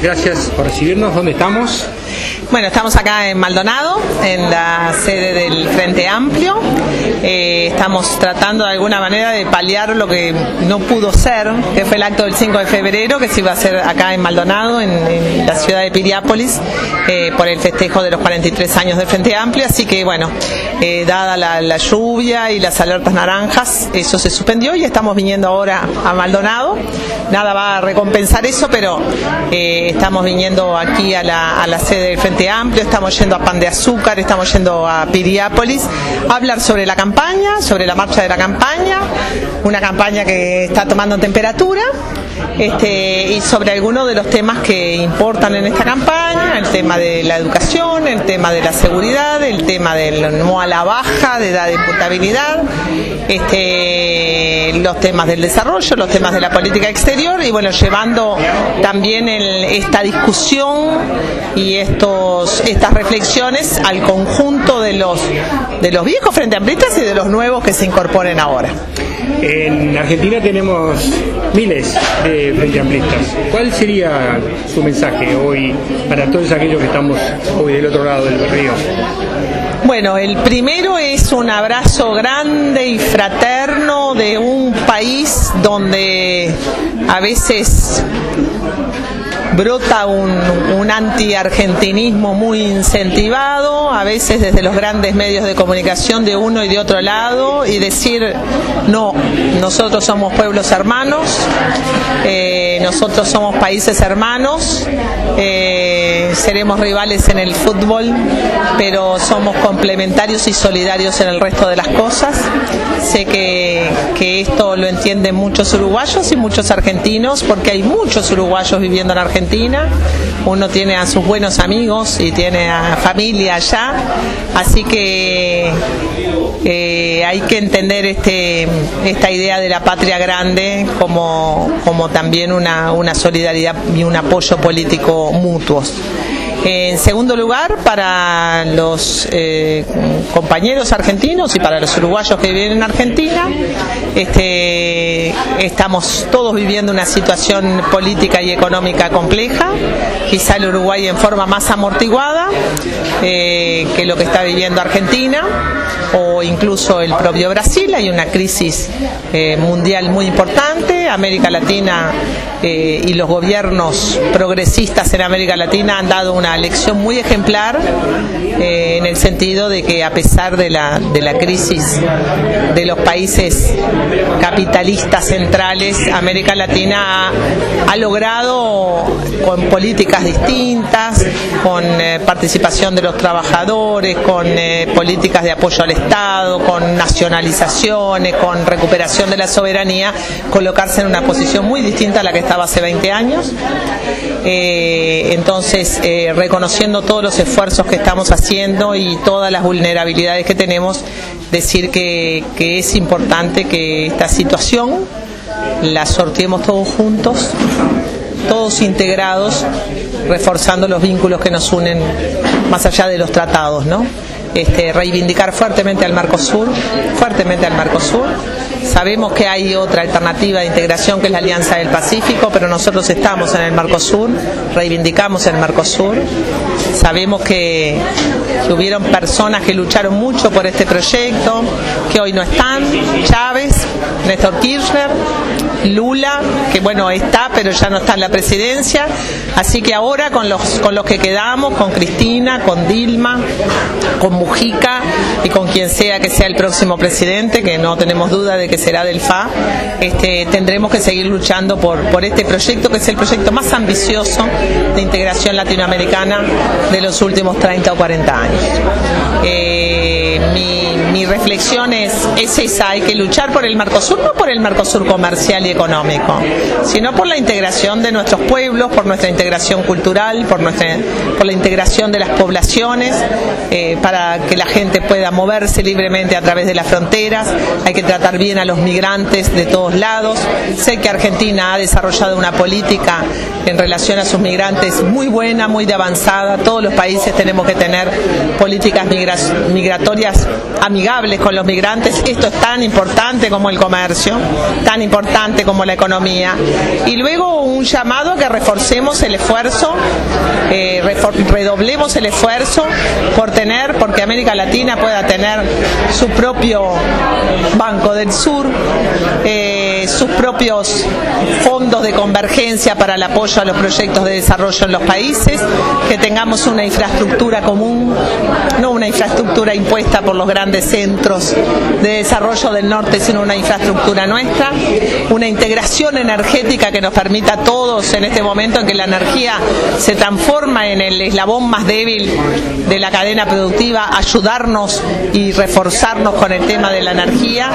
Gracias por recibirnos. ¿Dónde estamos? Bueno, estamos acá en Maldonado, en la sede del Frente Amplio. Estamos tratando de alguna manera de paliar lo que no pudo ser, que fue el acto del 5 de febrero, que se iba a hacer acá en Maldonado, en la ciudad de Piriápolis, por el festejo de los 43 años del Frente Amplio. Así que, bueno, dada la lluvia y las alertas naranjas, eso se suspendió y estamos viniendo ahora a Maldonado. Nada va a recompensar eso, pero estamos viniendo aquí a la sede del Frente Amplio, estamos yendo a Pan de Azúcar, estamos yendo a Piriápolis a hablar sobre la campaña, sobre la marcha de la campaña, una campaña que está tomando temperatura, y sobre algunos de los temas que importan en esta campaña, el tema de la educación, el tema de la seguridad, el tema del no a la baja de edad de imputabilidad, los temas del desarrollo, los temas de la política exterior, y bueno, llevando también esta discusión y estas reflexiones al conjunto de los viejos frente amplistas y de los nuevos que se incorporen ahora. En Argentina tenemos miles de frente amplistas. ¿Cuál sería su mensaje hoy para todos aquellos que estamos hoy del otro lado del río? Bueno, el primero es un abrazo grande y fraterno de un país donde a veces brota un anti-argentinismo muy incentivado, a veces desde los grandes medios de comunicación de uno y de otro lado, y decir, no, nosotros somos pueblos hermanos, nosotros somos países hermanos, seremos rivales en el fútbol, pero somos complementarios y solidarios en el resto de las cosas. Sé que esto lo entienden muchos uruguayos y muchos argentinos, porque hay muchos uruguayos viviendo en Argentina. Uno tiene a sus buenos amigos y tiene a familia allá, así que hay que entender esta idea de la patria grande como también una solidaridad y un apoyo político mutuos. En segundo lugar, para los compañeros argentinos y para los uruguayos que viven en Argentina, estamos todos viviendo una situación política y económica compleja, quizá el Uruguay en forma más amortiguada que lo que está viviendo Argentina, o incluso el propio Brasil. Hay una crisis mundial muy importante. América Latina y los gobiernos progresistas en América Latina han dado una lección muy ejemplar en el sentido de que, a pesar de la crisis de los países capitalistas centrales, América Latina ha logrado, con políticas distintas, con participación de los trabajadores, con políticas de apoyo al Estado, con nacionalizaciones, con recuperación de la soberanía, colocarse en una posición muy distinta a la que estaba hace 20 años. Entonces, reconociendo todos los esfuerzos que estamos haciendo y todas las vulnerabilidades que tenemos, decir que es importante que esta situación la sorteemos todos juntos, todos integrados, reforzando los vínculos que nos unen más allá de los tratados, ¿no? Reivindicar fuertemente al Mercosur. Sabemos que hay otra alternativa de integración, que es la Alianza del Pacífico, pero nosotros estamos en el Mercosur, reivindicamos el Mercosur. Sabemos que hubieron personas que lucharon mucho por este proyecto, que hoy no están: Chávez, Néstor Kirchner, Lula, que bueno, está, pero ya no está en la presidencia. Así que ahora con los que quedamos, con Cristina, con Dilma, con Mujica y con quien sea que sea el próximo presidente, que no tenemos duda de que será del FA, tendremos que seguir luchando por este proyecto, que es el proyecto más ambicioso de integración latinoamericana de los últimos 30 o 40 años. Mi reflexión es esa: hay que luchar por el Mercosur, no por el Mercosur comercial y económico, sino por la integración de nuestros pueblos, por nuestra integración cultural, por la integración de las poblaciones, para que la gente pueda moverse libremente a través de las fronteras. Hay que tratar bien a los migrantes de todos lados. Sé que Argentina ha desarrollado una política en relación a sus migrantes muy buena, muy de avanzada. Todos los países tenemos que tener políticas migratorias amigables con los migrantes. Esto es tan importante como el comercio, tan importante como la economía. Y luego un llamado a que reforcemos el esfuerzo, redoblemos el esfuerzo porque América Latina pueda tener su propio Banco del Sur, sus propios fondos de convergencia para el apoyo a los proyectos de desarrollo en los países, que tengamos una infraestructura común, no una infraestructura impuesta por los grandes centros de desarrollo del norte, sino una infraestructura nuestra, una integración energética que nos permita a todos en este momento en que la energía se transforma en el eslabón más débil de la cadena productiva, ayudarnos y reforzarnos con el tema de la energía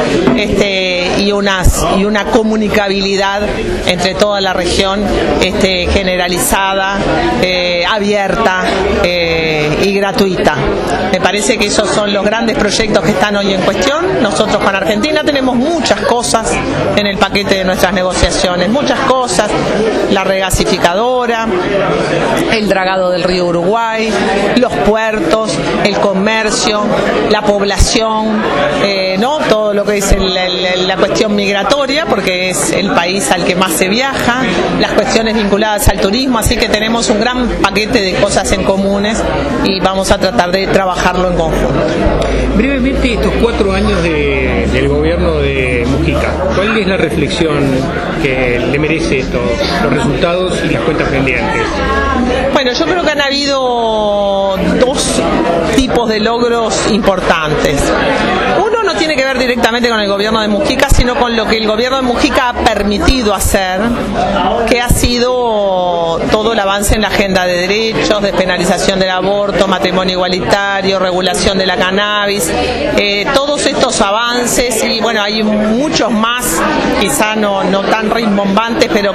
y una comunicabilidad entre toda la región generalizada, abierta y gratuita. Me parece que esos son los grandes proyectos que están hoy en cuestión. Nosotros con Argentina tenemos muchas cosas en el paquete de nuestras negociaciones, muchas cosas: la regasificadora, el dragado del río Uruguay, los puertos, el comercio, la población, todo lo que es la cuestión migratoria, porque es el país al que más se viaja, las cuestiones vinculadas al turismo, así que tenemos un gran paquete de cosas en comunes y vamos a tratar de trabajarlo en conjunto. Brevemente, estos 4 años del gobierno de Mujica, ¿cuál es la reflexión que le merece los resultados y las cuentas pendientes? Bueno, yo creo que han habido 2 tipos de logros importantes. Uno no tiene que ver directamente con el gobierno de Mujica, sino con lo que el gobierno de Mujica ha permitido hacer, que ha sido todo el avance en la agenda de derechos, despenalización del aborto, matrimonio igualitario, regulación de la cannabis, todos estos avances, y bueno, hay muchos más, quizá no tan rimbombantes, pero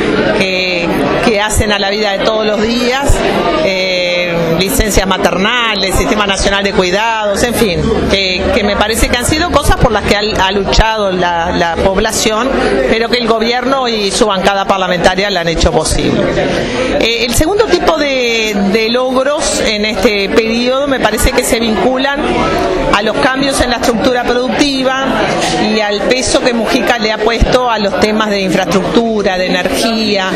que hacen a la vida de todos los días, licencias maternales, Sistema Nacional de Cuidados, en fin, que me parece que han sido cosas por las que ha luchado la población, pero que el gobierno y su bancada parlamentaria la han hecho posible. El segundo tipo de logros en este periodo me parece que se vinculan a los cambios en la estructura productiva y al peso que Mujica le ha puesto a los temas de infraestructura, de energía,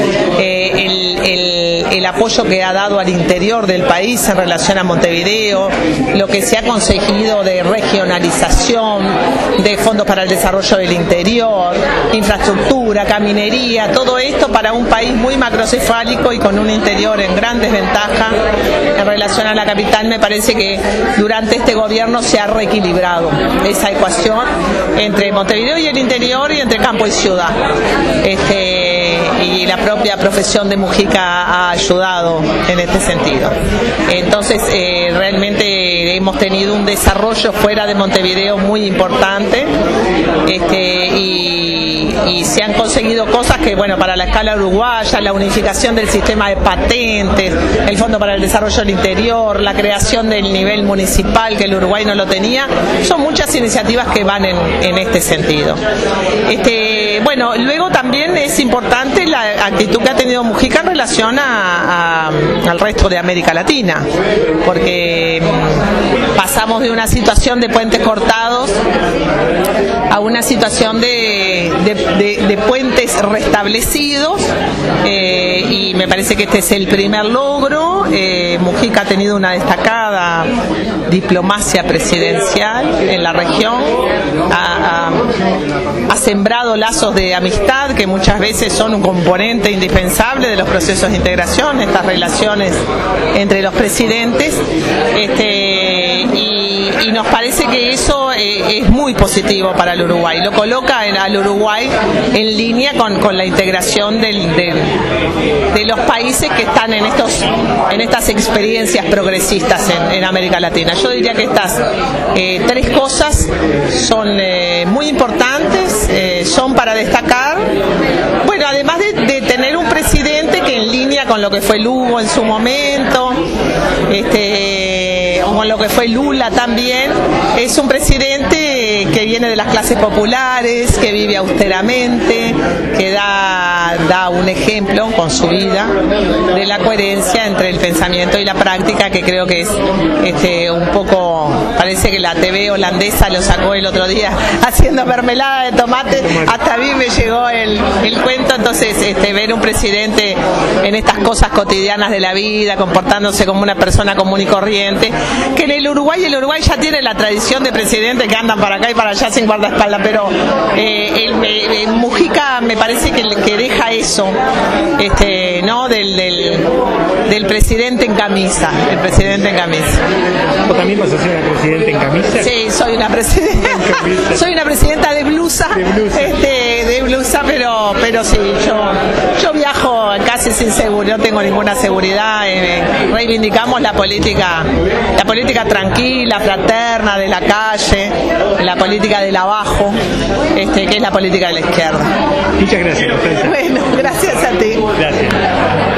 el apoyo que ha dado al interior del país en relación a Montevideo, lo que se ha conseguido de regionalización, de fondos para el desarrollo del interior, infraestructura, caminería, todo esto para un país muy macrocefálico y con un interior en gran desventaja en relación a la capital. Me parece que durante este gobierno se ha reequilibrado esa ecuación entre Montevideo y el interior y entre campo y ciudad. Y la propia profesión de Mujica ha ayudado en este sentido. Entonces, realmente hemos tenido un desarrollo fuera de Montevideo muy importante, y se han conseguido cosas que, bueno, para la escala uruguaya, la unificación del sistema de patentes, el Fondo para el Desarrollo del Interior, la creación del nivel municipal, que el Uruguay no lo tenía, son muchas iniciativas que van en este sentido. Bueno, luego también es importante la actitud que ha tenido Mujica en relación al resto de América Latina, porque pasamos de una situación de puentes cortados a una situación de puentes restablecidos, y me parece que este es el primer logro. Mujica ha tenido una destacada diplomacia presidencial en la región, ha sembrado lazos de amistad que muchas veces son un componente indispensable de los procesos de integración, estas relaciones entre los presidentes, y nos parece que eso es muy positivo para el Uruguay, lo coloca al Uruguay en línea con la integración de los países que están en estas experiencias progresistas en América Latina. Yo diría que estas 3 cosas son muy importantes, son para destacar. Bueno, además de tener un presidente que en línea con lo que fue Lugo en su momento, o con lo que fue Lula también, es un presidente que viene de las clases populares, que vive austeramente, que da un ejemplo con su vida de la coherencia entre el pensamiento y la práctica, que creo que es un poco, parece que la TV holandesa lo sacó el otro día haciendo mermelada de tomate, hasta a mí me llegó el cuento. Entonces ver un presidente en estas cosas cotidianas de la vida, comportándose como una persona común y corriente, que en el Uruguay ya tiene la tradición de presidentes que andan para acá y para allá sin guardaespaldas, pero Mujica me parece que deja eso, ¿no? Del presidente en camisa, el presidente en camisa. ¿Vos también vas a ser una presidenta en camisa? Sí, soy una presidenta de blusa, de blusa, pero sí, yo viajo casi sin seguridad, no tengo ninguna seguridad. Reivindicamos la política tranquila, fraterna, de la calle, la política del abajo, que es la política de la izquierda. Muchas gracias, Constanza. Bueno, gracias a ti. Gracias.